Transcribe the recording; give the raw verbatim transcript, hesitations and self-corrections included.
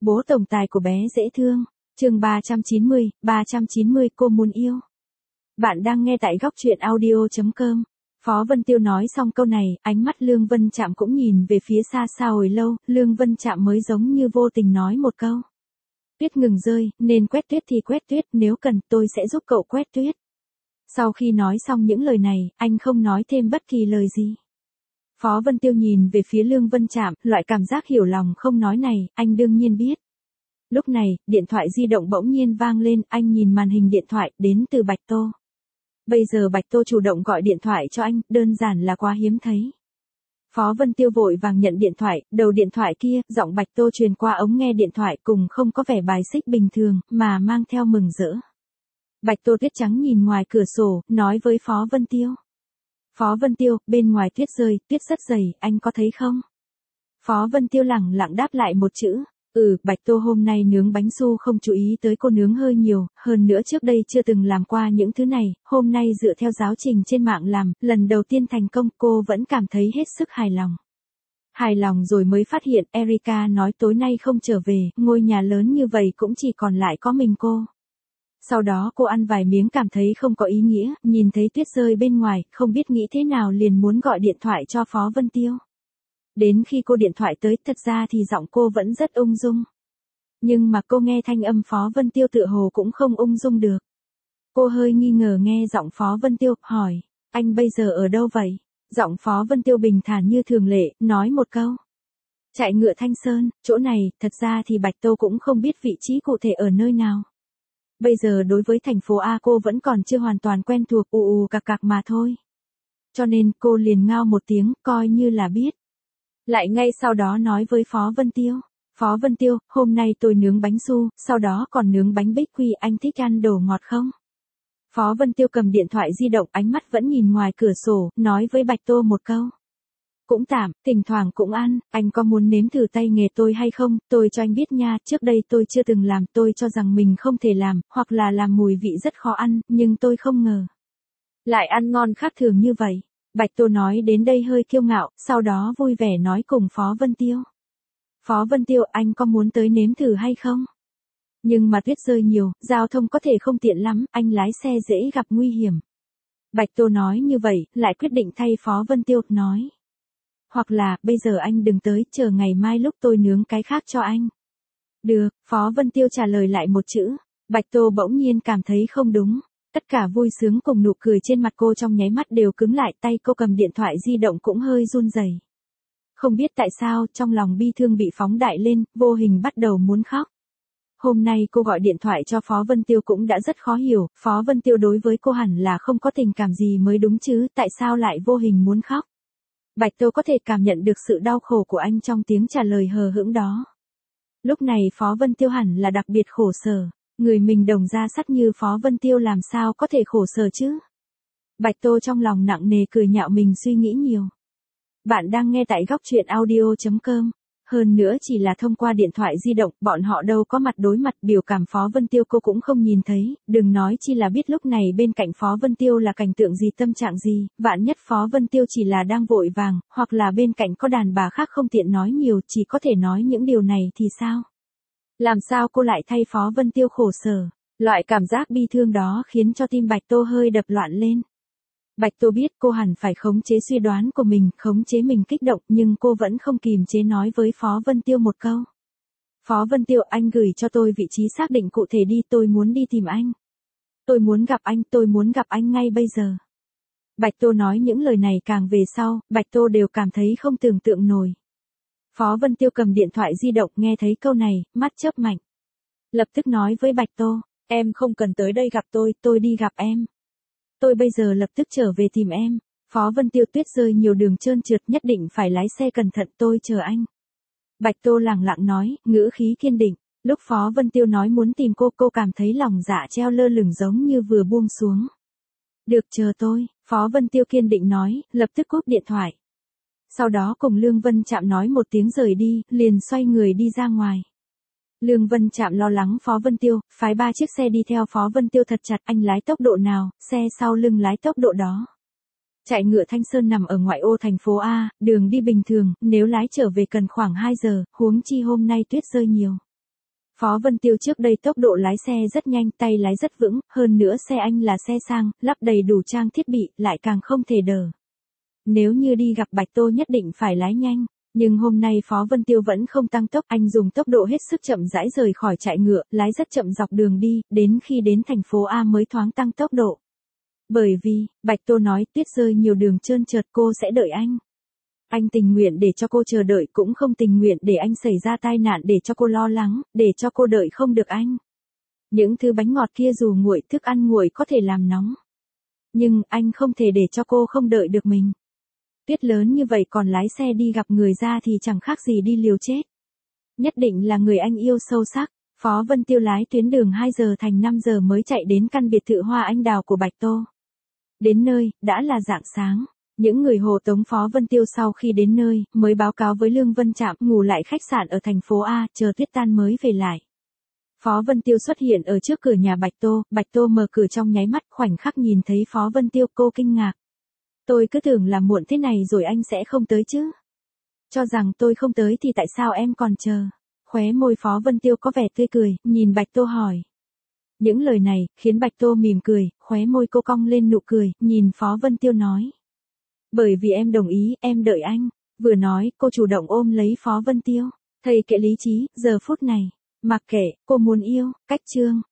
Bố tổng tài của bé dễ thương. Chương ba trăm chín mươi, ba trăm chín mươi cô muốn yêu. Bạn đang nghe tại góc truyện audio chấm com. Phó Vân Tiêu nói xong câu này, ánh mắt Lương Vân Trạm cũng nhìn về phía xa xa hồi lâu, Lương Vân Trạm mới giống như vô tình nói một câu. Tuyết ngừng rơi, nên quét tuyết thì quét tuyết, nếu cần tôi sẽ giúp cậu quét tuyết. Sau khi nói xong những lời này, anh không nói thêm bất kỳ lời gì. Phó Vân Tiêu nhìn về phía Lương Vân Trạm, loại cảm giác hiểu lòng không nói này, anh đương nhiên biết. Lúc này, điện thoại di động bỗng nhiên vang lên, anh nhìn màn hình điện thoại, đến từ Bạch Tô. Bây giờ Bạch Tô chủ động gọi điện thoại cho anh, đơn giản là quá hiếm thấy. Phó Vân Tiêu vội vàng nhận điện thoại, đầu điện thoại kia, giọng Bạch Tô truyền qua ống nghe điện thoại cùng không có vẻ bài xích bình thường, mà mang theo mừng rỡ. Bạch Tô tuyết trắng nhìn ngoài cửa sổ, nói với Phó Vân Tiêu. Phó Vân Tiêu, bên ngoài tuyết rơi, tuyết rất dày, anh có thấy không? Phó Vân Tiêu lẳng lặng đáp lại một chữ. Ừ, Bạch Tô hôm nay nướng bánh su không chú ý tới cô nướng hơi nhiều, hơn nữa trước đây chưa từng làm qua những thứ này, hôm nay dựa theo giáo trình trên mạng làm, lần đầu tiên thành công cô vẫn cảm thấy hết sức hài lòng. Hài lòng rồi mới phát hiện Erica nói tối nay không trở về, ngôi nhà lớn như vậy cũng chỉ còn lại có mình cô. Sau đó cô ăn vài miếng cảm thấy không có ý nghĩa, nhìn thấy tuyết rơi bên ngoài, không biết nghĩ thế nào liền muốn gọi điện thoại cho Phó Vân Tiêu. Đến khi cô điện thoại tới, thật ra thì giọng cô vẫn rất ung dung. Nhưng mà cô nghe thanh âm Phó Vân Tiêu tựa hồ cũng không ung dung được. Cô hơi nghi ngờ nghe giọng Phó Vân Tiêu, hỏi, anh bây giờ ở đâu vậy? Giọng Phó Vân Tiêu bình thản như thường lệ, nói một câu. Chạy ngựa Thanh Sơn, chỗ này, thật ra thì Bạch Tô cũng không biết vị trí cụ thể ở nơi nào. Bây giờ đối với thành phố A cô vẫn còn chưa hoàn toàn quen thuộc, ù ù cạc cạc mà thôi. Cho nên cô liền ngao một tiếng, coi như là biết. Lại ngay sau đó nói với Phó Vân Tiêu. Phó Vân Tiêu, hôm nay tôi nướng bánh su, sau đó còn nướng bánh bích quy, anh thích ăn đồ ngọt không? Phó Vân Tiêu cầm điện thoại di động, ánh mắt vẫn nhìn ngoài cửa sổ, nói với Bạch Tô một câu. Cũng tạm, thỉnh thoảng cũng ăn, anh có muốn nếm thử tay nghề tôi hay không, tôi cho anh biết nha, trước đây tôi chưa từng làm, tôi cho rằng mình không thể làm, hoặc là làm mùi vị rất khó ăn, nhưng tôi không ngờ. Lại ăn ngon khác thường như vậy. Bạch Tô nói đến đây hơi kiêu ngạo, sau đó vui vẻ nói cùng Phó Vân Tiêu. Phó Vân Tiêu, anh có muốn tới nếm thử hay không? Nhưng mà tuyết rơi nhiều, giao thông có thể không tiện lắm, anh lái xe dễ gặp nguy hiểm. Bạch Tô nói như vậy, lại quyết định thay Phó Vân Tiêu, nói. Hoặc là, bây giờ anh đừng tới, chờ ngày mai lúc tôi nướng cái khác cho anh. Được, Phó Vân Tiêu trả lời lại một chữ. Bạch Tô bỗng nhiên cảm thấy không đúng. Tất cả vui sướng cùng nụ cười trên mặt cô trong nháy mắt đều cứng lại, tay cô cầm điện thoại di động cũng hơi run rẩy. Không biết tại sao, trong lòng bi thương bị phóng đại lên, vô hình bắt đầu muốn khóc. Hôm nay cô gọi điện thoại cho Phó Vân Tiêu cũng đã rất khó hiểu, Phó Vân Tiêu đối với cô hẳn là không có tình cảm gì mới đúng chứ, tại sao lại vô hình muốn khóc? Bạch Tô có thể cảm nhận được sự đau khổ của anh trong tiếng trả lời hờ hững đó. Lúc này Phó Vân Tiêu hẳn là đặc biệt khổ sở. Người mình đồng ra sắt như Phó Vân Tiêu làm sao có thể khổ sở chứ? Bạch Tô trong lòng nặng nề cười nhạo mình suy nghĩ nhiều. Bạn đang nghe tại góc truyện audio chấm com. Hơn nữa chỉ là thông qua điện thoại di động, bọn họ đâu có mặt đối mặt, biểu cảm Phó Vân Tiêu cô cũng không nhìn thấy, đừng nói chi là biết lúc này bên cạnh Phó Vân Tiêu là cảnh tượng gì, tâm trạng gì, vạn nhất Phó Vân Tiêu chỉ là đang vội vàng, hoặc là bên cạnh có đàn bà khác không tiện nói nhiều, chỉ có thể nói những điều này thì sao? Làm sao cô lại thay Phó Vân Tiêu khổ sở? Loại cảm giác bi thương đó khiến cho tim Bạch Tô hơi đập loạn lên. Bạch Tô biết cô hẳn phải khống chế suy đoán của mình, khống chế mình kích động, nhưng cô vẫn không kìm chế nói với Phó Vân Tiêu một câu. Phó Vân Tiêu, anh gửi cho tôi vị trí xác định cụ thể đi, tôi muốn đi tìm anh. Tôi muốn gặp anh, tôi muốn gặp anh ngay bây giờ. Bạch Tô nói những lời này càng về sau, Bạch Tô đều cảm thấy không tưởng tượng nổi. Phó Vân Tiêu cầm điện thoại di động, nghe thấy câu này, mắt chớp mạnh. Lập tức nói với Bạch Tô, em không cần tới đây gặp tôi, tôi đi gặp em. Tôi bây giờ lập tức trở về tìm em. Phó Vân Tiêu, tuyết rơi nhiều đường trơn trượt, nhất định phải lái xe cẩn thận, tôi chờ anh. Bạch Tô lẳng lặng nói, ngữ khí kiên định. Lúc Phó Vân Tiêu nói muốn tìm cô, cô cảm thấy lòng dạ treo lơ lửng giống như vừa buông xuống. Được, chờ tôi, Phó Vân Tiêu kiên định nói, lập tức cúp điện thoại. Sau đó cùng Lương Vân Trạm nói một tiếng rời đi, liền xoay người đi ra ngoài. Lương Vân Trạm lo lắng Phó Vân Tiêu, phái ba chiếc xe đi theo Phó Vân Tiêu thật chặt, anh lái tốc độ nào, xe sau lưng lái tốc độ đó. Chạy ngựa Thanh Sơn nằm ở ngoại ô thành phố A, đường đi bình thường, nếu lái trở về cần khoảng hai giờ, huống chi hôm nay tuyết rơi nhiều. Phó Vân Tiêu trước đây tốc độ lái xe rất nhanh, tay lái rất vững, hơn nữa xe anh là xe sang, lắp đầy đủ trang thiết bị, lại càng không thể đờ. Nếu như đi gặp Bạch Tô nhất định phải lái nhanh, nhưng hôm nay Phó Vân Tiêu vẫn không tăng tốc, anh dùng tốc độ hết sức chậm rãi rời khỏi trại ngựa, lái rất chậm dọc đường đi, đến khi đến thành phố A mới thoáng tăng tốc độ. Bởi vì, Bạch Tô nói tuyết rơi nhiều đường trơn trượt cô sẽ đợi anh. Anh tình nguyện để cho cô chờ đợi cũng không tình nguyện để anh xảy ra tai nạn để cho cô lo lắng, để cho cô đợi không được anh. Những thứ bánh ngọt kia dù nguội, thức ăn nguội có thể làm nóng. Nhưng anh không thể để cho cô không đợi được mình. Tuyết lớn như vậy còn lái xe đi gặp người ra thì chẳng khác gì đi liều chết. Nhất định là người anh yêu sâu sắc. Phó Vân Tiêu lái tuyến đường hai giờ thành năm giờ mới chạy đến căn biệt thự hoa anh đào của Bạch Tô. Đến nơi, đã là rạng sáng. Những người hộ tống Phó Vân Tiêu sau khi đến nơi, mới báo cáo với Lương Vân Trạm ngủ lại khách sạn ở thành phố A, chờ tuyết tan mới về lại. Phó Vân Tiêu xuất hiện ở trước cửa nhà Bạch Tô, Bạch Tô mở cửa trong nháy mắt, khoảnh khắc nhìn thấy Phó Vân Tiêu cô kinh ngạc. Tôi cứ tưởng là muộn thế này rồi anh sẽ không tới chứ. Cho rằng tôi không tới thì tại sao em còn chờ? Khóe môi Phó Vân Tiêu có vẻ tươi cười, nhìn Bạch Tô hỏi. Những lời này, khiến Bạch Tô mỉm cười, khóe môi cô cong lên nụ cười, nhìn Phó Vân Tiêu nói. Bởi vì em đồng ý, em đợi anh. Vừa nói, cô chủ động ôm lấy Phó Vân Tiêu. Thầy kệ lý trí, giờ phút này. Mặc kệ, cô muốn yêu, cách chương.